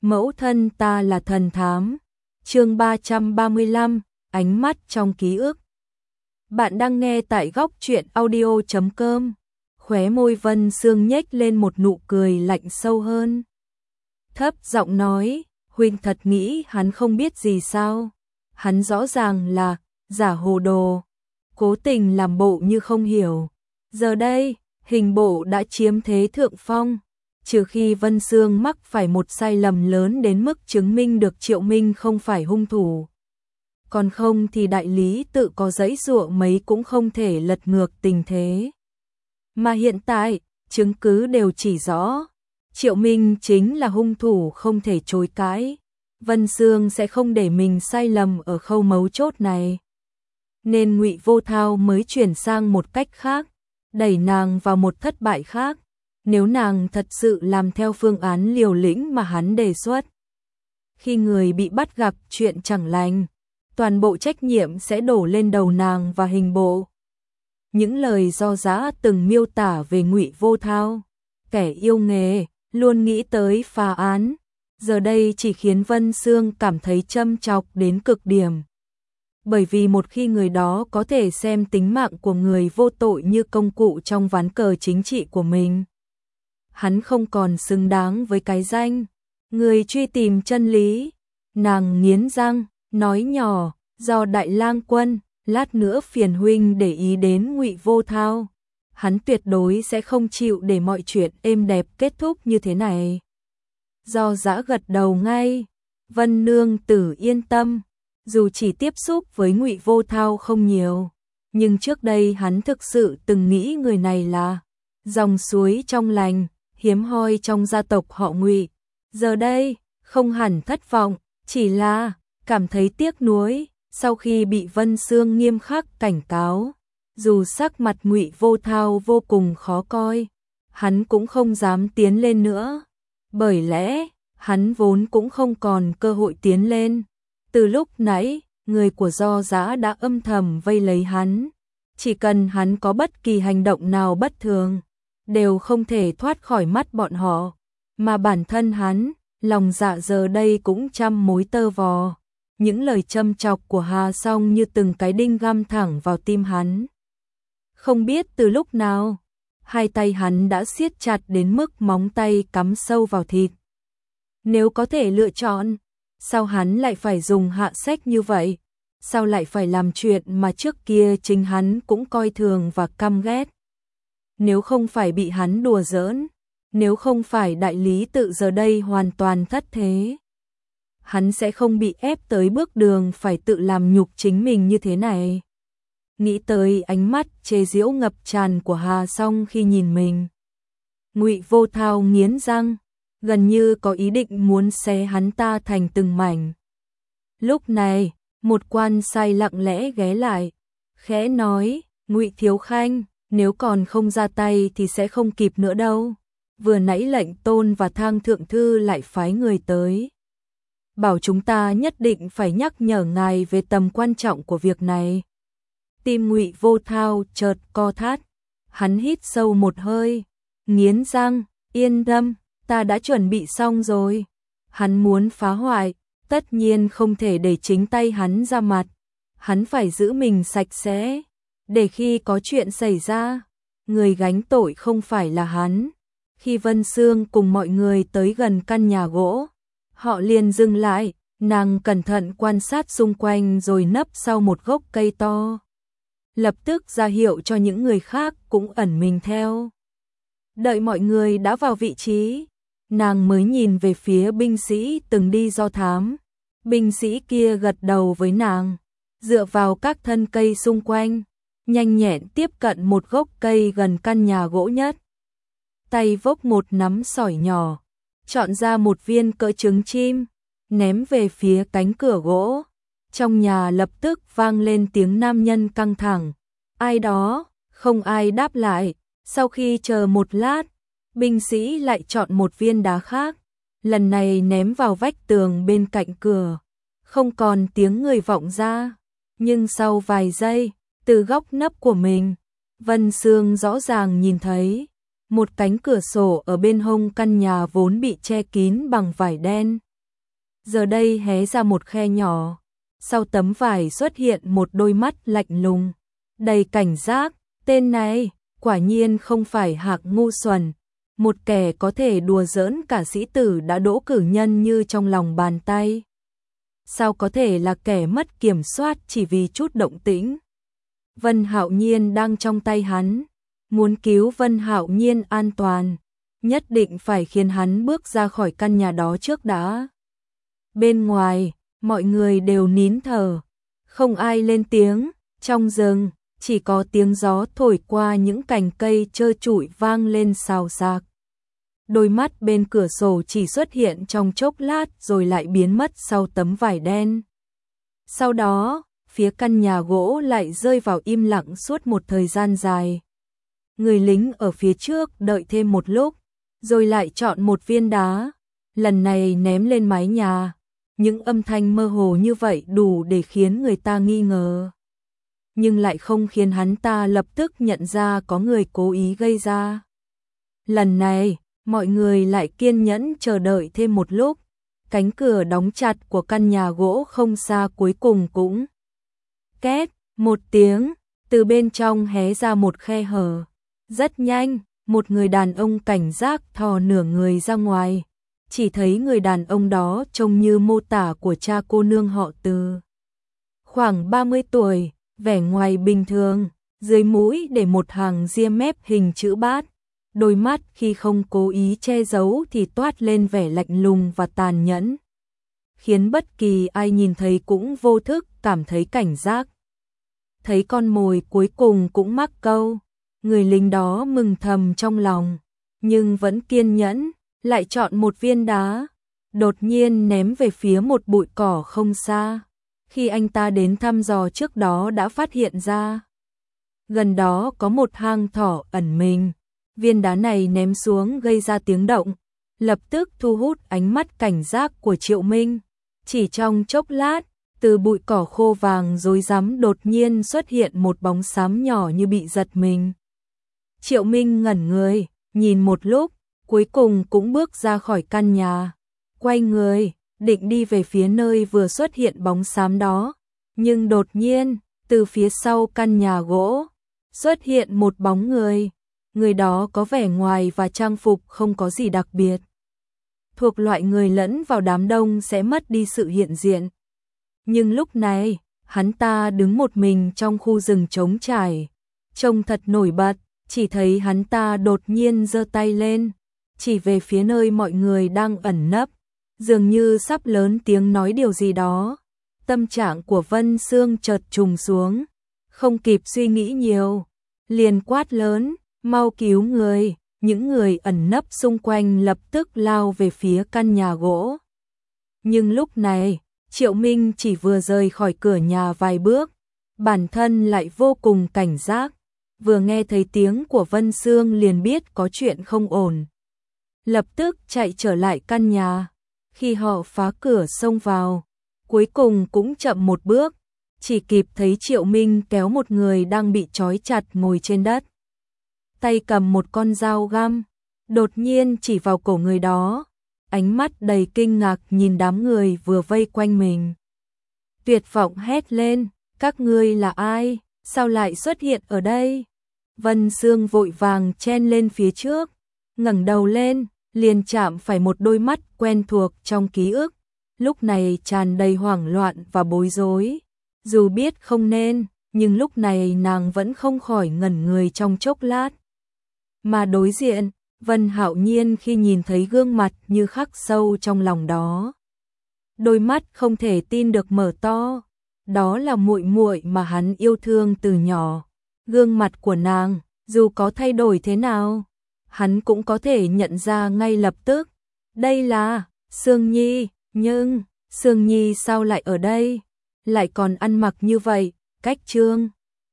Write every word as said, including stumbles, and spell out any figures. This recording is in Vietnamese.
Mẫu thân ta là thần thám. Chương ba trăm ba mươi lăm, ánh mắt trong ký ức. Bạn đang nghe tại góc truyện audio chấm com. Khóe môi Vân Sương nhếch lên một nụ cười lạnh sâu hơn. Thấp giọng nói, huynh thật nghĩ hắn không biết gì sao? Hắn rõ ràng là giả hồ đồ, cố tình làm bộ như không hiểu. Giờ đây, hình bộ đã chiếm thế thượng phong, trừ khi Vân Sương mắc phải một sai lầm lớn đến mức chứng minh được Triệu Minh không phải hung thủ. Còn không thì đại lý tự có giãy giụa mấy cũng không thể lật ngược tình thế. Mà hiện tại, chứng cứ đều chỉ rõ, Triệu Minh chính là hung thủ không thể chối cãi. Vân Sương sẽ không để mình sai lầm ở khâu mấu chốt này. Nên Ngụy Vô Thao mới chuyển sang một cách khác, đẩy nàng vào một thất bại khác. Nếu nàng thật sự làm theo phương án liều lĩnh mà hắn đề xuất, khi người bị bắt gặp chuyện chẳng lành, toàn bộ trách nhiệm sẽ đổ lên đầu nàng và hình bộ. Những lời do giá từng miêu tả về Ngụy Vô Thao, kẻ yêu nghề, luôn nghĩ tới phá án, giờ đây chỉ khiến Vân Sương cảm thấy châm chọc đến cực điểm. Bởi vì một khi người đó có thể xem tính mạng của người vô tội như công cụ trong ván cờ chính trị của mình, hắn không còn xứng đáng với cái danh người truy tìm chân lý. Nàng nghiến răng, nói nhỏ, do Đại Lang Quân, lát nữa phiền huynh để ý đến Ngụy Vô Thao. Hắn tuyệt đối sẽ không chịu để mọi chuyện êm đẹp kết thúc như thế này. Do Dã gật đầu ngay, Vân nương tử yên tâm, dù chỉ tiếp xúc với Ngụy Vô Thao không nhiều, nhưng trước đây hắn thực sự từng nghĩ người này là dòng suối trong lành, hiếm hoi trong gia tộc họ Ngụy. Giờ đây, không hẳn thất vọng, chỉ là cảm thấy tiếc nuối sau khi bị Vân Sương nghiêm khắc cảnh cáo. Dù sắc mặt Ngụy Vô Thao vô cùng khó coi, hắn cũng không dám tiến lên nữa. Bởi lẽ, hắn vốn cũng không còn cơ hội tiến lên. Từ lúc nãy, người của Do Dã đã âm thầm vây lấy hắn. Chỉ cần hắn có bất kỳ hành động nào bất thường, đều không thể thoát khỏi mắt bọn họ. Mà bản thân hắn, lòng dạ giờ đây cũng trăm mối tơ vò. Những lời châm chọc của Hà Song như từng cái đinh găm thẳng vào tim hắn. Không biết từ lúc nào, hai tay hắn đã siết chặt đến mức móng tay cắm sâu vào thịt. Nếu có thể lựa chọn, sao hắn lại phải dùng hạ sách như vậy? Sao lại phải làm chuyện mà trước kia chính hắn cũng coi thường và căm ghét? Nếu không phải bị hắn đùa giỡn, nếu không phải đại lý tự giờ đây hoàn toàn thất thế, hắn sẽ không bị ép tới bước đường phải tự làm nhục chính mình như thế này. Nghĩ tới ánh mắt chế giễu ngập tràn của Hà Song khi nhìn mình, Ngụy Vô Thao nghiến răng, gần như có ý định muốn xé hắn ta thành từng mảnh. Lúc này, một quan sai lặng lẽ ghé lại, khẽ nói, Ngụy thiếu khanh, nếu còn không ra tay thì sẽ không kịp nữa đâu. Vừa nãy lệnh tôn và Thang thượng thư lại phái người tới, bảo chúng ta nhất định phải nhắc nhở ngài về tầm quan trọng của việc này. Tim Ngụy Vô Thao chợt co thắt, hắn hít sâu một hơi, nghiến răng, yên tâm, ta đã chuẩn bị xong rồi. Hắn muốn phá hoại, tất nhiên không thể để chính tay hắn ra mặt. Hắn phải giữ mình sạch sẽ, để khi có chuyện xảy ra, người gánh tội không phải là hắn. Khi Vân Sương cùng mọi người tới gần căn nhà gỗ, họ liền dừng lại, nàng cẩn thận quan sát xung quanh rồi nấp sau một gốc cây to. Lập tức ra hiệu cho những người khác cũng ẩn mình theo. Đợi mọi người đã vào vị trí, nàng mới nhìn về phía binh sĩ từng đi do thám. Binh sĩ kia gật đầu với nàng, dựa vào các thân cây xung quanh, nhanh nhẹn tiếp cận một gốc cây gần căn nhà gỗ nhất. Tay vốc một nắm sỏi nhỏ, chọn ra một viên cỡ trứng chim, ném về phía cánh cửa gỗ. Trong nhà lập tức vang lên tiếng nam nhân căng thẳng. Ai đó? Không ai đáp lại. Sau khi chờ một lát, binh sĩ lại chọn một viên đá khác, lần này ném vào vách tường bên cạnh cửa. Không còn tiếng người vọng ra, nhưng sau vài giây, từ góc nấp của mình, Vân Sương rõ ràng nhìn thấy một cánh cửa sổ ở bên hông căn nhà vốn bị che kín bằng vải đen, giờ đây hé ra một khe nhỏ. Sau tấm vải xuất hiện một đôi mắt lạnh lùng, đầy cảnh giác. Tên này, quả nhiên không phải hạng ngu xuẩn. Một kẻ có thể đùa giỡn cả sĩ tử đã đỗ cử nhân như trong lòng bàn tay. Sao có thể là kẻ mất kiểm soát chỉ vì chút động tĩnh? Vân Hạo Nhiên đang trong tay hắn. Muốn cứu Vân Hạo Nhiên an toàn, nhất định phải khiến hắn bước ra khỏi căn nhà đó trước đã. Bên ngoài, mọi người đều nín thở, không ai lên tiếng. Trong rừng, chỉ có tiếng gió thổi qua những cành cây trơ trụi vang lên xào xạc. Đôi mắt bên cửa sổ chỉ xuất hiện trong chốc lát rồi lại biến mất sau tấm vải đen. Sau đó, phía căn nhà gỗ lại rơi vào im lặng suốt một thời gian dài. Người lính ở phía trước đợi thêm một lúc, rồi lại chọn một viên đá, lần này ném lên mái nhà. Những âm thanh mơ hồ như vậy đủ để khiến người ta nghi ngờ, nhưng lại không khiến hắn ta lập tức nhận ra có người cố ý gây ra. Lần này, mọi người lại kiên nhẫn chờ đợi thêm một lúc. Cánh cửa đóng chặt của căn nhà gỗ không xa cuối cùng cũng két một tiếng, từ bên trong hé ra một khe hở. Rất nhanh, một người đàn ông cảnh giác thò nửa người ra ngoài. Chỉ thấy người đàn ông đó trông như mô tả của cha cô nương họ Từ. Khoảng ba mươi tuổi, vẻ ngoài bình thường, dưới mũi để một hàng ria mép hình chữ bát. Đôi mắt khi không cố ý che giấu thì toát lên vẻ lạnh lùng và tàn nhẫn, khiến bất kỳ ai nhìn thấy cũng vô thức cảm thấy cảnh giác. Thấy con mồi cuối cùng cũng mắc câu, người lính đó mừng thầm trong lòng, nhưng vẫn kiên nhẫn, lại chọn một viên đá, đột nhiên ném về phía một bụi cỏ không xa. Khi anh ta đến thăm dò trước đó đã phát hiện ra, gần đó có một hang thỏ ẩn mình. Viên đá này ném xuống gây ra tiếng động, lập tức thu hút ánh mắt cảnh giác của Triệu Minh. Chỉ trong chốc lát, từ bụi cỏ khô vàng rối rắm đột nhiên xuất hiện một bóng xám nhỏ như bị giật mình. Triệu Minh ngẩn người, nhìn một lúc, cuối cùng cũng bước ra khỏi căn nhà, quay người, định đi về phía nơi vừa xuất hiện bóng xám đó. Nhưng đột nhiên, từ phía sau căn nhà gỗ, xuất hiện một bóng người. Người đó có vẻ ngoài và trang phục không có gì đặc biệt, thuộc loại người lẫn vào đám đông sẽ mất đi sự hiện diện. Nhưng lúc này, hắn ta đứng một mình trong khu rừng trống trải, trông thật nổi bật. Chỉ thấy hắn ta đột nhiên giơ tay lên, chỉ về phía nơi mọi người đang ẩn nấp, dường như sắp lớn tiếng nói điều gì đó. Tâm trạng của Vân Sương chợt trùng xuống, không kịp suy nghĩ nhiều, liền quát lớn, mau cứu người. Những người ẩn nấp xung quanh lập tức lao về phía căn nhà gỗ. Nhưng lúc này, Triệu Minh chỉ vừa rời khỏi cửa nhà vài bước, bản thân lại vô cùng cảnh giác, vừa nghe thấy tiếng của Vân Sương liền biết có chuyện không ổn. Lập tức chạy trở lại căn nhà, khi họ phá cửa xông vào, cuối cùng cũng chậm một bước, chỉ kịp thấy Triệu Minh kéo một người đang bị trói chặt ngồi trên đất. Tay cầm một con dao găm, đột nhiên chỉ vào cổ người đó, ánh mắt đầy kinh ngạc nhìn đám người vừa vây quanh mình. Tuyệt vọng hét lên, các ngươi là ai, sao lại xuất hiện ở đây? Vân Sương vội vàng chen lên phía trước, ngẩng đầu lên, liền chạm phải một đôi mắt quen thuộc trong ký ức, lúc này tràn đầy hoảng loạn và bối rối. Dù biết không nên, nhưng lúc này nàng vẫn không khỏi ngẩn người trong chốc lát. Mà đối diện, Vân Hạo Nhiên khi nhìn thấy gương mặt như khắc sâu trong lòng đó, đôi mắt không thể tin được mở to. Đó là muội muội mà hắn yêu thương từ nhỏ. Gương mặt của nàng, dù có thay đổi thế nào, hắn cũng có thể nhận ra ngay lập tức. Đây là Sương Nhi, nhưng Sương Nhi sao lại ở đây? Lại còn ăn mặc như vậy, cách trương